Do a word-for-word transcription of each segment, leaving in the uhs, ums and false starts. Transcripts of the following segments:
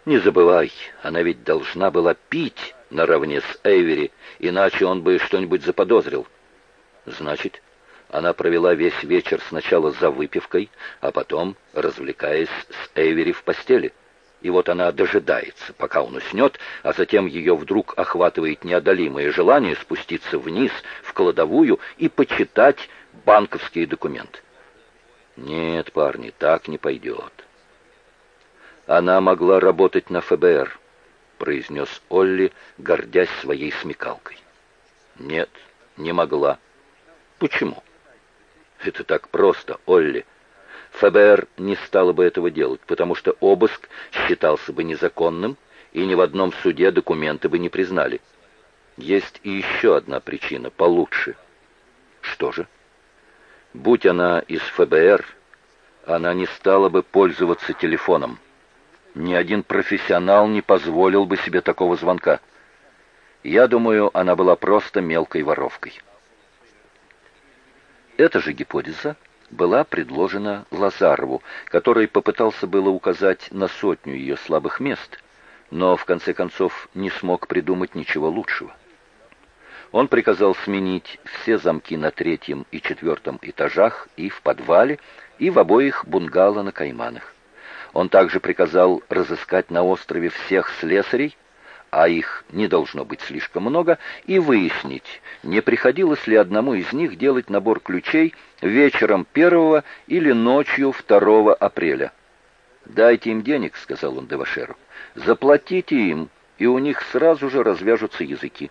Не забывай, она ведь должна была пить наравне с Эйвери, иначе он бы что-нибудь заподозрил. Значит, она провела весь вечер сначала за выпивкой, а потом развлекаясь с Эйвери в постели. И вот она дожидается, пока он уснет, а затем ее вдруг охватывает неодолимое желание спуститься вниз в кладовую и почитать банковские документы. Нет, парни, так не пойдет. Она могла работать на ФБР, произнес Олли, гордясь своей смекалкой. Нет, не могла. Почему? Это так просто, Олли. ФБР не стало бы этого делать, потому что обыск считался бы незаконным, и ни в одном суде документы бы не признали. Есть и еще одна причина, получше. Что же? Будь она из ФБР, она не стала бы пользоваться телефоном. Ни один профессионал не позволил бы себе такого звонка. Я думаю, она была просто мелкой воровкой. Эта же гипотеза была предложена Лазарову, который попытался было указать на сотню ее слабых мест, но в конце концов не смог придумать ничего лучшего. Он приказал сменить все замки на третьем и четвертом этажах и в подвале, и в обоих бунгало на Кайманах. Он также приказал разыскать на острове всех слесарей, а их не должно быть слишком много, и выяснить, не приходилось ли одному из них делать набор ключей вечером первого или ночью второго апреля. «Дайте им денег», — сказал он Девашеру, — «заплатите им, и у них сразу же развяжутся языки».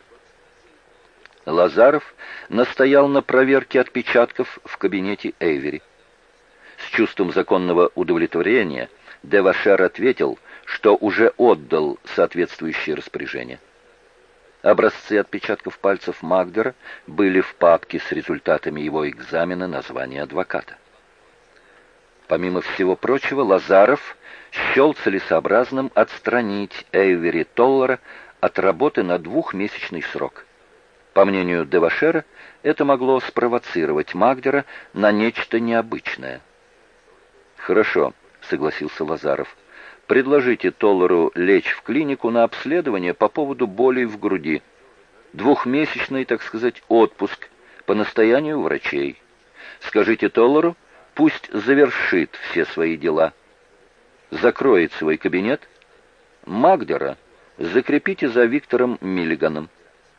Лазаров настоял на проверке отпечатков в кабинете Эйвери. С чувством законного удовлетворения Девашер ответил, что уже отдал соответствующее распоряжение. Образцы отпечатков пальцев Магдера были в папке с результатами его экзамена на звание адвоката. Помимо всего прочего, Лазаров счел целесообразным отстранить Эйвери Толлера от работы на двухмесячный срок. По мнению Девашера, это могло спровоцировать Магдера на нечто необычное. «Хорошо», — согласился Лазаров. «Предложите Толлеру лечь в клинику на обследование по поводу болей в груди. Двухмесячный, так сказать, отпуск по настоянию врачей. Скажите Толлеру, пусть завершит все свои дела. Закроет свой кабинет. Магдера закрепите за Виктором Миллиганом».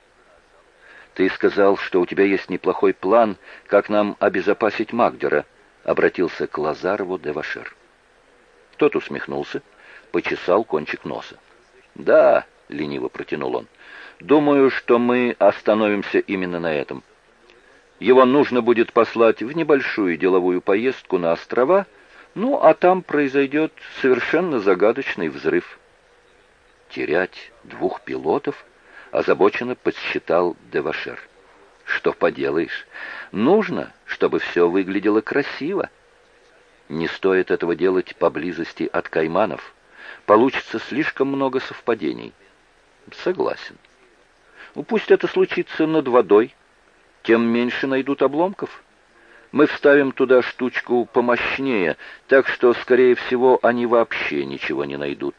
«Ты сказал, что у тебя есть неплохой план, как нам обезопасить Магдера», — обратился к Лазарову Девашер. Тот усмехнулся, почесал кончик носа. «Да», — лениво протянул он, — «думаю, что мы остановимся именно на этом. Его нужно будет послать в небольшую деловую поездку на острова, ну, а там произойдет совершенно загадочный взрыв». «Терять двух пилотов?» — озабоченно подсчитал Девашер. «Что поделаешь? Нужно, чтобы все выглядело красиво. Не стоит этого делать поблизости от Кайманов. Получится слишком много совпадений». «Согласен. Ну, пусть это случится над водой. Тем меньше найдут обломков. Мы вставим туда штучку помощнее, так что, скорее всего, они вообще ничего не найдут».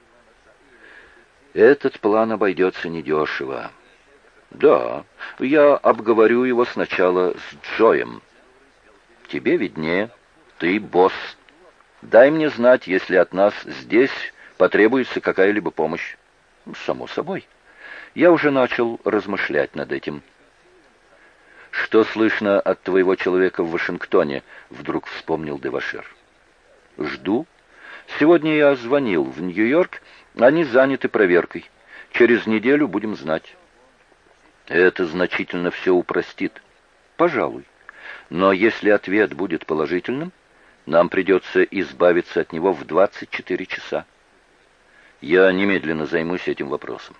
«Этот план обойдется недешево». «Да, я обговорю его сначала с Джоем». «Тебе виднее. Ты босс. Дай мне знать, если от нас здесь потребуется какая-либо помощь». «Само собой. Я уже начал размышлять над этим». «Что слышно от твоего человека в Вашингтоне?» — вдруг вспомнил Девашер. «Жду. Сегодня я звонил в Нью-Йорк. Они заняты проверкой. Через неделю будем знать». «Это значительно все упростит». «Пожалуй. Но если ответ будет положительным, нам придется избавиться от него в двадцать четыре часа. Я немедленно займусь этим вопросом».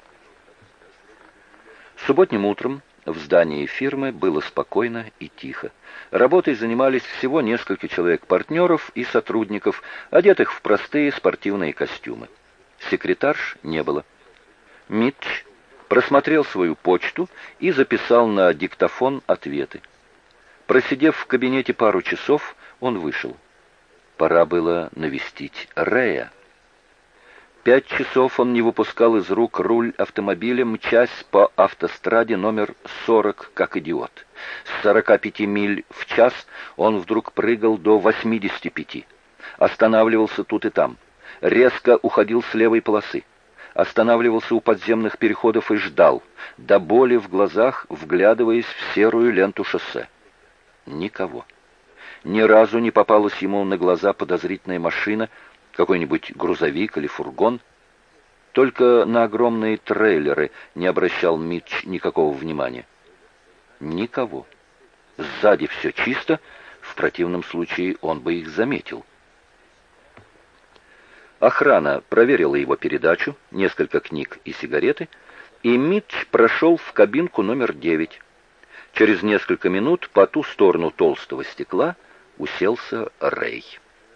Субботним утром в здании фирмы было спокойно и тихо. Работой занимались всего несколько человек-партнеров и сотрудников, одетых в простые спортивные костюмы. Секретарш не было. Митч просмотрел свою почту и записал на диктофон ответы. Просидев в кабинете пару часов, он вышел. Пора было навестить Рэя. Пять часов он не выпускал из рук руль автомобиля, мчась по автостраде номер сорок, как идиот. С сорока пяти миль в час он вдруг прыгал до восьмидесяти пяти. Останавливался тут и там. Резко уходил с левой полосы. Останавливался у подземных переходов и ждал, до боли в глазах, вглядываясь в серую ленту шоссе. Никого. Ни разу не попалась ему на глаза подозрительная машина, какой-нибудь грузовик или фургон. Только на огромные трейлеры не обращал Митч никакого внимания. Никого. Сзади все чисто, в противном случае он бы их заметил. Охрана проверила его передачу, несколько книг и сигареты, и Митч прошел в кабинку номер девять. Через несколько минут по ту сторону толстого стекла уселся Рэй.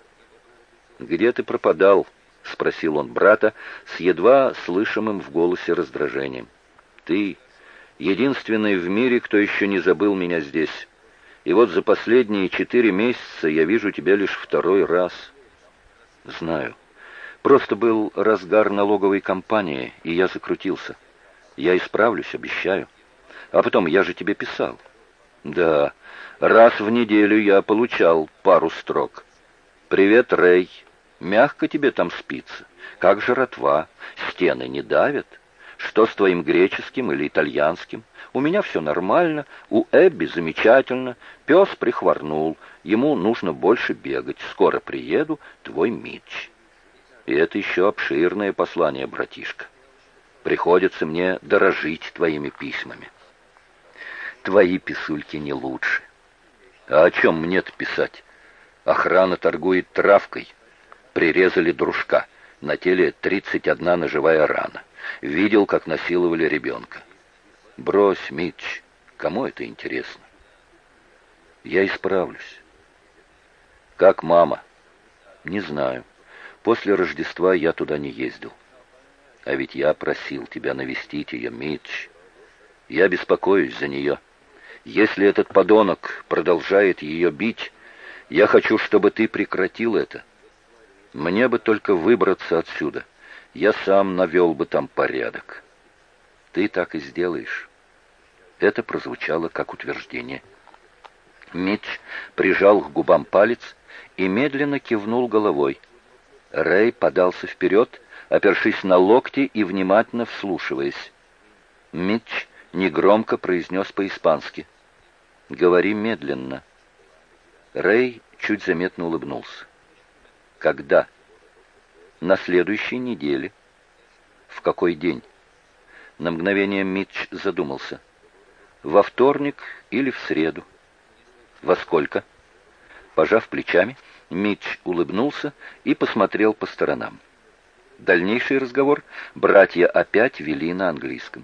«Где ты пропадал?» — спросил он брата с едва слышимым в голосе раздражением. «Ты единственный в мире, кто еще не забыл меня здесь. И вот за последние четыре месяца я вижу тебя лишь второй раз». «Знаю. Просто был разгар налоговой кампании, и я закрутился. Я исправлюсь, обещаю. А потом, я же тебе писал». «Да, раз в неделю я получал пару строк. Привет, Рэй. Мягко тебе там спится. Как жратва. Стены не давят. Что с твоим греческим или итальянским? У меня все нормально. У Эбби замечательно. Пес прихворнул. Ему нужно больше бегать. Скоро приеду. Твой Митч». И это еще обширное послание, братишка. Приходится мне дорожить твоими письмами. Твои писульки не лучше. А о чем мне-то писать? Охрана торгует травкой. Прирезали дружка. На теле тридцать одна ножевая рана. Видел, как насиловали ребенка. Брось, Митч, кому это интересно? Я исправлюсь. Как мама? Не знаю. После Рождества я туда не ездил. А ведь я просил тебя навестить ее, Митч. Я беспокоюсь за нее. Если этот подонок продолжает ее бить, я хочу, чтобы ты прекратил это. Мне бы только выбраться отсюда. Я сам навел бы там порядок. Ты так и сделаешь. Это прозвучало как утверждение. Митч прижал к губам палец и медленно кивнул головой. Рэй подался вперед, опершись на локти и внимательно вслушиваясь. Митч негромко произнес по-испански: «Говори медленно». Рэй чуть заметно улыбнулся. «Когда?» «На следующей неделе». «В какой день?» На мгновение Митч задумался. «Во вторник или в среду». «Во сколько?» Пожав плечами, Митч улыбнулся и посмотрел по сторонам. Дальнейший разговор братья опять вели на английском.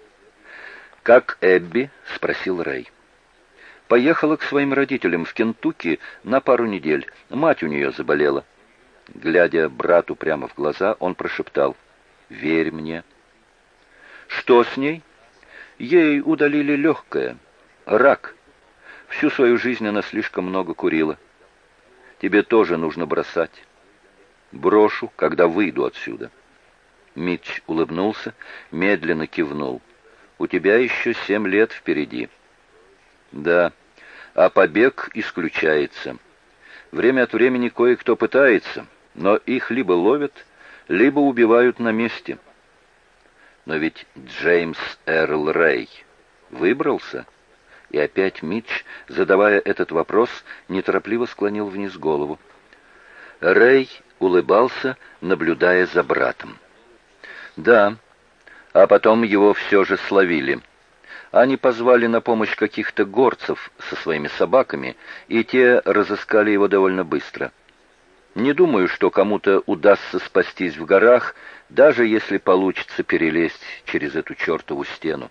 «Как Эбби?» — спросил Рэй. «Поехала к своим родителям в Кентукки на пару недель. Мать у нее заболела». Глядя брату прямо в глаза, он прошептал: «Верь мне». «Что с ней?» «Ей удалили легкое. Рак. Всю свою жизнь она слишком много курила. Тебе тоже нужно бросать». «Брошу, когда выйду отсюда». Митч улыбнулся, медленно кивнул. «У тебя еще семь лет впереди». «Да, а побег исключается. Время от времени кое-кто пытается, но их либо ловят, либо убивают на месте». «Но ведь Джеймс Эрл Рэй выбрался?» И опять Митч, задавая этот вопрос, неторопливо склонил вниз голову. Рэй улыбался, наблюдая за братом. «Да, а потом его все же словили. Они позвали на помощь каких-то горцев со своими собаками, и те разыскали его довольно быстро. Не думаю, что кому-то удастся спастись в горах, даже если получится перелезть через эту чертову стену».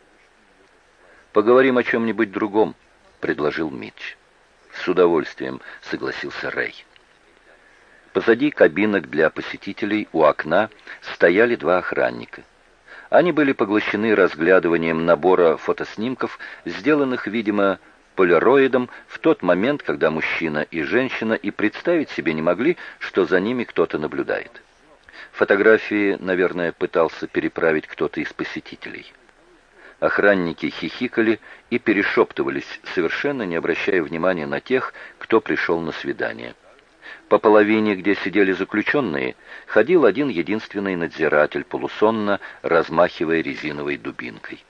«Поговорим о чем-нибудь другом», — предложил Митч. «С удовольствием», — согласился Рэй. Позади кабинок для посетителей у окна стояли два охранника. Они были поглощены разглядыванием набора фотоснимков, сделанных, видимо, полароидом в тот момент, когда мужчина и женщина и представить себе не могли, что за ними кто-то наблюдает. Фотографии, наверное, пытался переправить кто-то из посетителей. Охранники хихикали и перешептывались, совершенно не обращая внимания на тех, кто пришел на свидание. По половине, где сидели заключенные, ходил один единственный надзиратель, полусонно размахивая резиновой дубинкой.